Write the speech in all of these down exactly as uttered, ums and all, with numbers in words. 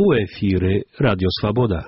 У ефірі Радіо Свобода.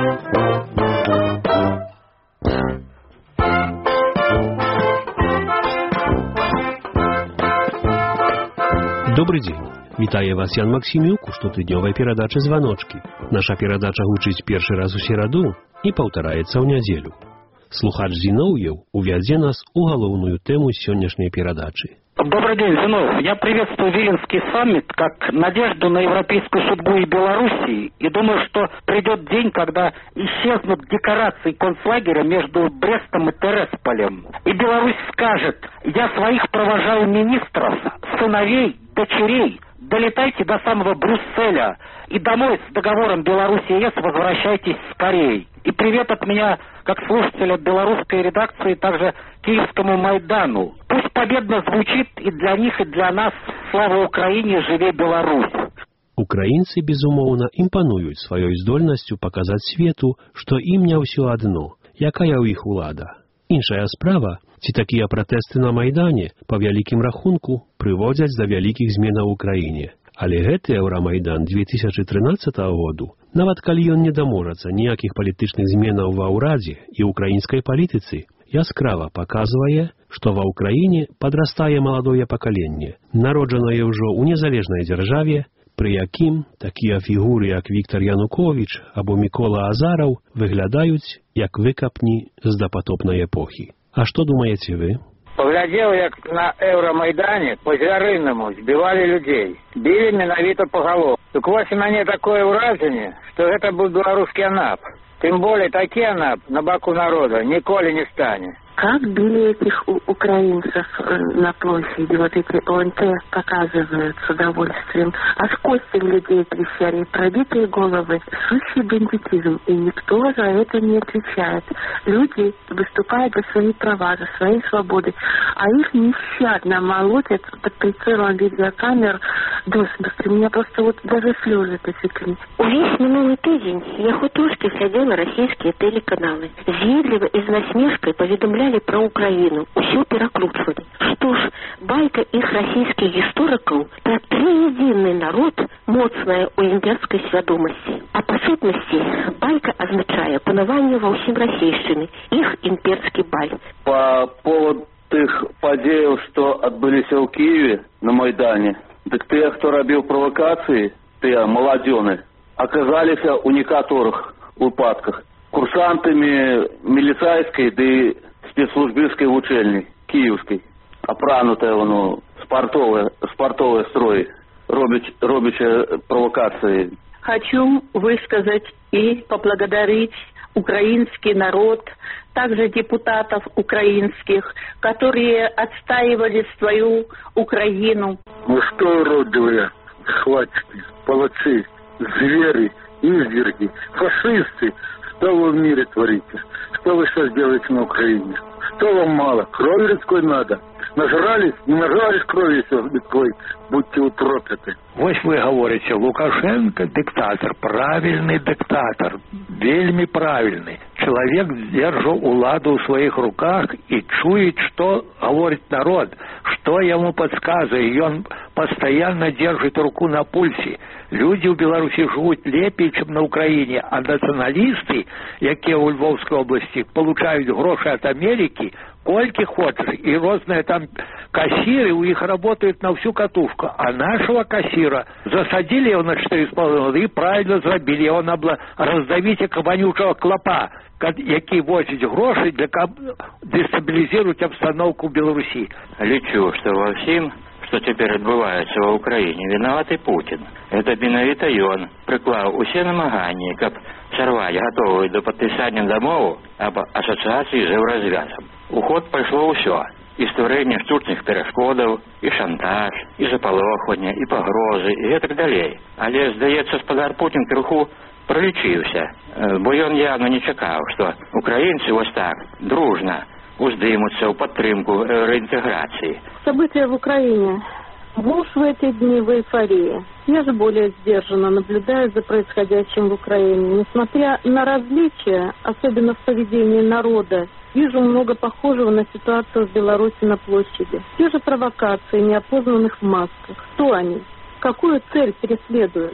Добрый день. Вітаю вас Ян Максимюк у штотыднёвай перадачы «Званочки». Наша перадача гучыць першы раз у сераду і паўтараецца ў нядзелю. Слухач Зиновьев увядзе нас у галоўную тему сённяшняй перадачы. Добрый день, Зинов. Я приветствую Виленский саммит как надежду на европейскую судьбу и Белоруссии. И думаю, что придет день, когда исчезнут декорации концлагеря между Брестом и Тересполем. И Беларусь скажет: я своих провожаю министров, сыновей, дочерей. Долетайте до самого Брюсселя. И домой с договором Беларусь-ЕС возвращайтесь скорее. И привет от меня, как слушателя белорусской редакции, также Киевскому Майдану. Пусть победно звучит и для них, и для нас. Слава Украине, живе Беларусь. Украінцы, безумоўна, імпануюць сваёй здольнасцю паказаць свету, што ім не ўсё адно, якая ў іх улада. Іншая справа, ці такія пратэсты на Майдане, па вялікім рахунку, прыводзяць да вялікіх зменаў у краіне. Але гэты Еўрамайдан две тысячи тринадцатого году, нават калі ён не даможацца ніякіх палітычных зменаў ва ўрадзе і украінскай палітыцы, яскрава паказвае, што ва ўкраіне падрастае маладое пакаленне, народжанае ўжо ў незалежнай дзяржаве, пры якім такія фігуры, як Віктор Януковіч або Мікола Азараў, выглядаюць як выкапні з дапатопнай эпохі. А што думаеце вы? Поглядел, як на Евромайдане по Звярыннаму збивали людей. Били менавіта по голову. Так вось у мяне такое ўражанне, што гэта быў беларускі АНАП. Тым более такі АНАП на баку народа ніколі не стане. Как били этих у- украинцев э, на площади, вот эти ОНТ показывают с удовольствием. А с костью людей трясяли, пробитые головы, сущий бандитизм, и никто за это не отвечает. Люди выступают за свои права, за свои свободы, а их нещадно молотят под прицелом видеокамер до смерти. У меня просто вот даже слезы потекли. Увесь минулый тиждень я хутушки глядела российские телеканалы. З'едливо и з насмешкой поведомляли про Украину. Усё перакручвалі. Што ж, байка іх расійскіх гісторыкаў пра трыедзіны народ моцная ў імперскай свядомасці. А па сутнасці байка азначае панаванне ва ўсім расейшчыне, іх імперскі баль. По поводу тых падзеяў, што адбыліся ў Киеве на Майдане, дык тыя, хто рабіў правакацыі, тыя маладзёны, аказаліся ў некаторых выпадках курсантамі міліцайскай ды спецслужбівскай вучэльні кіеўскай, апранутая воно спартовыя спартовыя строі, робяць робячы правокации. Хочу высказать и поблагодарить украинский народ, также депутатов украинских, которые отстаивали свою Украину. Ну что, уродливые, схватчики, палачи, звери, изверги, фашисты, что вы в мире творите? Что вы сейчас делаете на Украине? Что вам мало? Крови людской надо? Нажрались? Не нажрались крови людской? Будьте утрокляты. Вось вы говорите, Лукашенко диктатор, правильный диктатор, вельми правильный. Человек держал уладу в своих руках и чует, что говорит народ, что ему подсказывает, и он постоянно держит руку на пульсе. Люди в Беларуси живут лепей, чем на Украине, а националисты, якія у Львовской области, получают гроши от Америки, кольки хочешь, и разные там кассиры у них работают на всю катушку. А нашего кассира засадили его на четыре с половиной года и правильно зробили его на бла... раздавите кабанючего клопа, які возять гроши для каб... дестабилизировать обстановку в Беларуси. Лечу, что во всем, что теперь отбывается в Украине, виноватый Путин. Это менавіта ён приклав усе намаганні, каб сорвать готовую до подписания домову об ассоциации с Еврозвязом. У ход пошло все. І створення штучних перешкодів, і шантаж, і заполохання, і погрози, і так далі. Але, здається, господар Путін трохи пролічився, бо він явно не чекав, що українці ось так дружно уздимуться у підтримку реінтеграції. События в Украине. Муж в эти дни в эйфории. Я же более сдержанно наблюдаю за происходящим в Украине. Несмотря на различия, особенно в поведении народа, вижу много похожего на ситуацию в Беларуси на площади. Те же провокации неопознанных в масках. Кто они? Какую цель преследуют?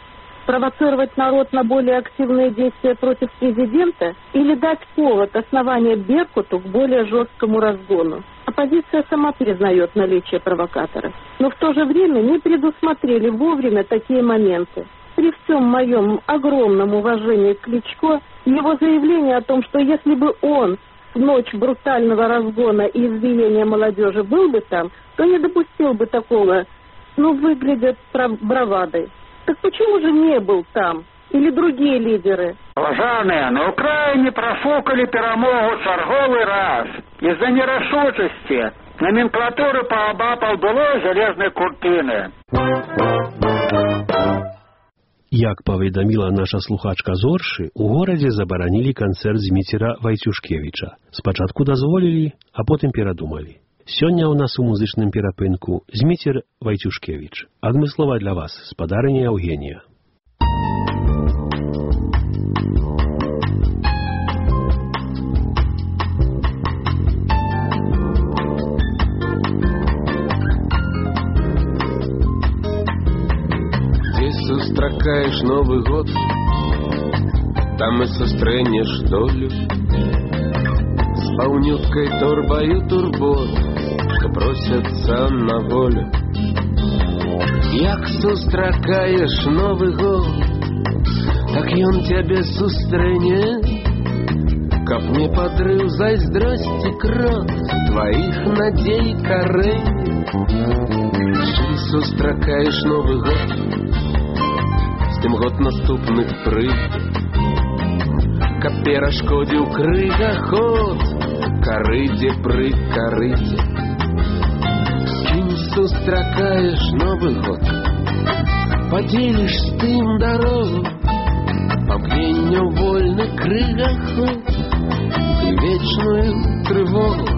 Спровоцировать народ на более активные действия против президента или дать повод, основания Беркуту к более жесткому разгону? Оппозиция сама признает наличие провокаторов, но в то же время не предусмотрели вовремя такие моменты. При всем моем огромном уважении к Кличко, его заявление о том, что если бы он в ночь брутального разгона и избиения молодежи был бы там, то не допустил бы такого, ну, выглядит бравадой. Так почему же не был там? Или другие лидеры? Уважаемые, на Украине профукали перемогу черговый раз. Из-за нерашучести номенклатуры пообапал было железной куртины. Як паведаміла наша слухачка з Оршы, у горадзе забаранілі канцэрт Зміцера Вайцюшкевіча. Спачатку дазволілі, а потым перадумалі. Сёння ў нас у музычным перапынку Зміцер Вайцюшкевіч. Адмыслова для вас, спадарыня Евгенія. Сустракаешь Новый год, там и сустрэнешь долю с паўнюткай торбаю турбот, что просятся на волю. Як сустракаешь Новый год, так ён тебе сустрэне, каб не подрыў зайздрости крот твоих надей корень. Ты сустракаешь Новый год, з тым год наступных прыйдзе, каб перашкодзіў крыгаход карыдзе пры карыдзе. Кім сустракаеш Новы год, падзеліш з тым дарогу, памкненняў вольны крыгаход і вечную трывогу.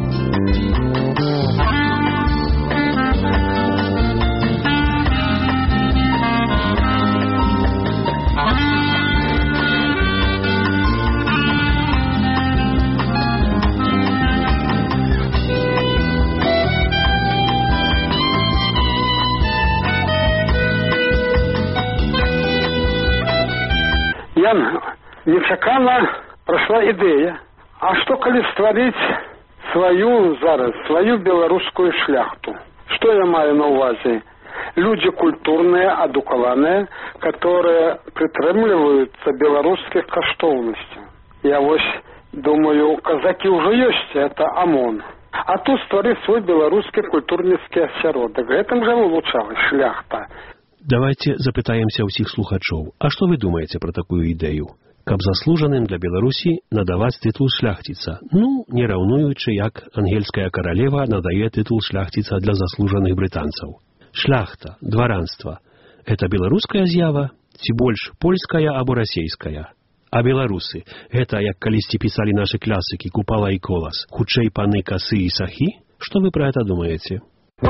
Нечакана прошла ідэя. А што калі стварыць сваю зараз, сваю беларускую шляхту? Что я маю на увазе? Люди культурные, адукаванные, которые прытрымліваюцца беларускіх каштоўнасцей. Я вось думаю, казаки уже есть, это ОМОН. А тут стварыць свой беларускі культурніцкі асяродак. Гэтым жа вылучалась шляхта. Давайте запытаемся ўсіх слухачоў. А што вы думаеце пра такую ідэю? Каб заслужаным для Беларусі надаваць тытул шляхціца, ну, не раўнуючы, як ангельская каралева надае тытул шляхціца для заслужаных брытанцаў. Шляхта, дваранства – это беларуская з'ява, ці больш польская або расейская? А беларусы – гэта, як калісьці пісалі нашы клясыкі Купала і Колас, хутчэй паны Касы і Сахі? Што вы пра гэта думаеце?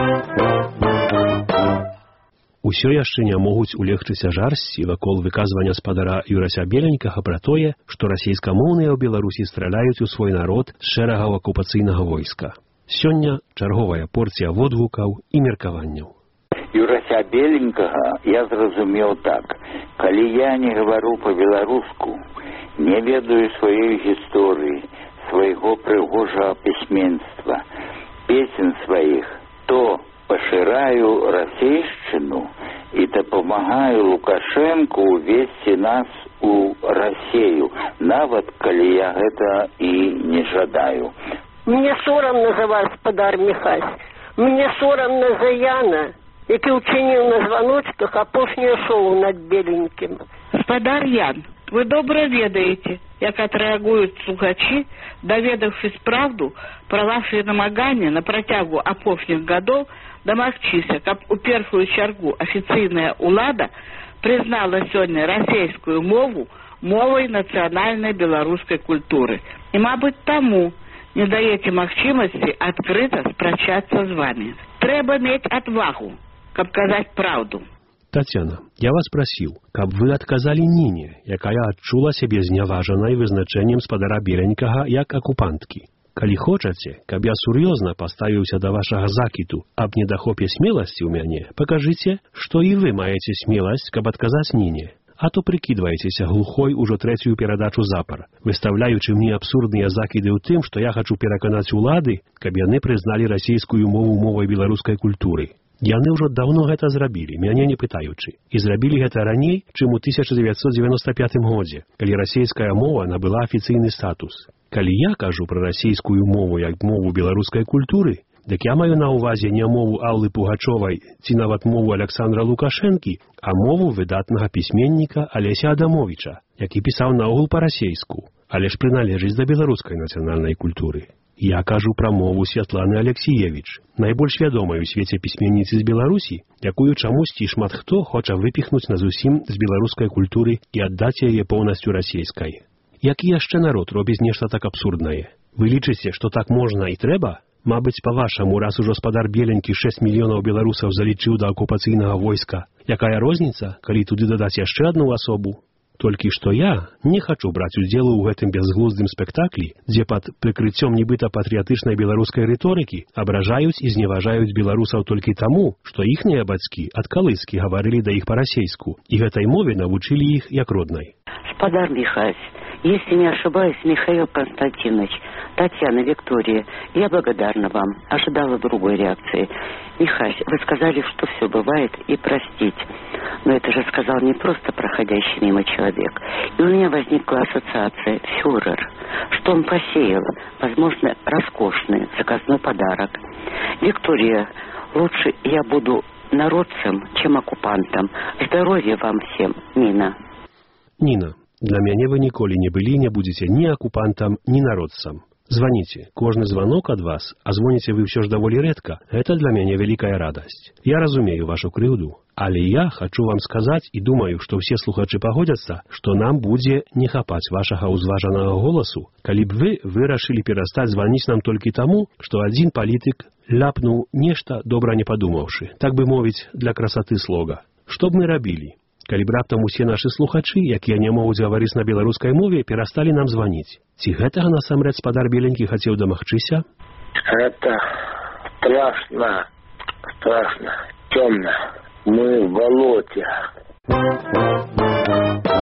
Усё яшчэ не могуць улегчыць жарсці вакол выказвання спадара Юрася Беленькага пра тое, што расейскамоўныя ў Беларусі страляюць у свой народ з шэрагаў акупацыйнага войска. Сёння чарговая порцыя водгукаў і меркаванняў. Юрася Беленькага я зразумеў так. Калі я не гавару па-беларуску, не ведаю сваёй гісторыі, свайго прыгожага пісьменства, песен сваіх, то пашыраю расейшчыну і дапамагаю Лукашенку увесці нас у Расею, нават калі я гэта і не жадаю. Мне сорамна за вас, спадар Міхась. Мне сорамна за Яна, які ўчыніў на званочках апошняе шоу над Беленькім. Спадар Ян, вы добра ведаеце, як адрэагуюць слухачі, даведаўшись правду пра вашы намаганні на працягу апошніх гадоў дамагчыся, каб у першую чаргу афіцыйная ўлада прызнала сёння расейскую мову мовай нацыянальнай беларускай культуры. І, мабыць, таму не даеце магчымасці адкрыта спрачацца з вами. Трэба мець адвагу, каб казаць праўду. Татьяна, я вас прасіў, каб вы адказалі Ніне, якая адчула сябе зняважанай вызначэннем спадара Беленькага як акупанткі. Калі хочаце, каб я сур'ёзна паставіўся да вашага закіту аб недахопе смеласці ў мяне, пакажыце, што і вы маеце смеласць, каб адказаць Нине. А то прыкідваецеся глухой ужо трэцюю перадачу запар, выстаўляючы мне абсурдныя закіды ў тым, што я хачу пераканаць улады, каб яны прызналі расійскую мову мовай беларускай культуры. Яны ўжо даўно гэта зрабілі, мяне не пытаючы. І зрабілі гэта раней, чым у тысяча дзевяцьсот дзевяноста пятым годзе, калі расійская мова набыла афіцыйны статус. Калі я кажу пра расійскую мову як мову беларускай культуры, дык я маю на ўвазе не мову Аллы Пугачовай ці нават мову Аляксандра Лукашэнкі, а мову выдатнага пісьменніка Алеся Адамовіча, які пісаў наогул па-расейску, але ж прыналежыць да беларускай нацыянальнай культуры. Я кажу пра мову Святланы Алексіевіч, найбольш вядомай у свеце пісьменніцы з Беларусі, якую чамусьці шмат хто хоча выпіхнуць назусім з беларускай культуры і аддаць яе поўнасцю расейскай. Які яшчэ народ робіць нешта так абсурднае? Вы лічыце, што так можна і трэба? Мабыць, па-вашаму, раз ужо спадар Беленькі шэсць мільёнаў беларусаў залічыў да акупацыйнага войска, якая розніца, калі туды дадаць яшчэ адну асобу? Толькі што я не хачу браць удзелу ў гэтым бязглуздым спектаклі, дзе пад прыкрыццём нібыта патрыятычнай беларускай рыторыкі абражаюць і зневажаюць беларусаў толькі таму, што іхныя бацькі ад калыскі гаварылі да іх па-расейску, і гэтай мове навучылі іх як роднай. Спадар Михась, если не ошибаюсь, Михаил Константинович, Татьяна, Виктория, я благодарна вам, ожидала другой реакции. Михась, вы сказали, что все бывает и простить. Но это же сказал не просто проходящий мимо человек. И у меня возникла ассоциация «фюрер», что он посеял, возможно, роскошный заказной подарок. Виктория, лучше я буду народцем, чем оккупантом. Здоровья вам всем, Нина. Нина, для мяне вы ніколі не былі, не будзеце ні акупантам, ні народцам. Звоните. Кожны звонок ад вас, а звоните вы ўсё ж даволі рэдка, это для мяне вялікая радасць. Я разумею вашу крыўду, але я хачу вам сказаць і думаю, што ўсе слухачы пагодзяцца, што нам будзе не хапаць вашага ўзважанага голасу, калі б вы вырашылі перастаць званіць нам толькі таму, што адзін палітык ляпнуў нешта добра не падумаўшы, так бы мовіць, для красаты слога. Што б мы рабілі? Калі б раптам усе нашы слухачы, якія не могуць гаварыць на беларускай мове, перасталі нам званіць. Ці гэтага насамрэч спадар Беленькі хацеў дамагчыся? Это страшно, страшно, темно. Мы в болоте.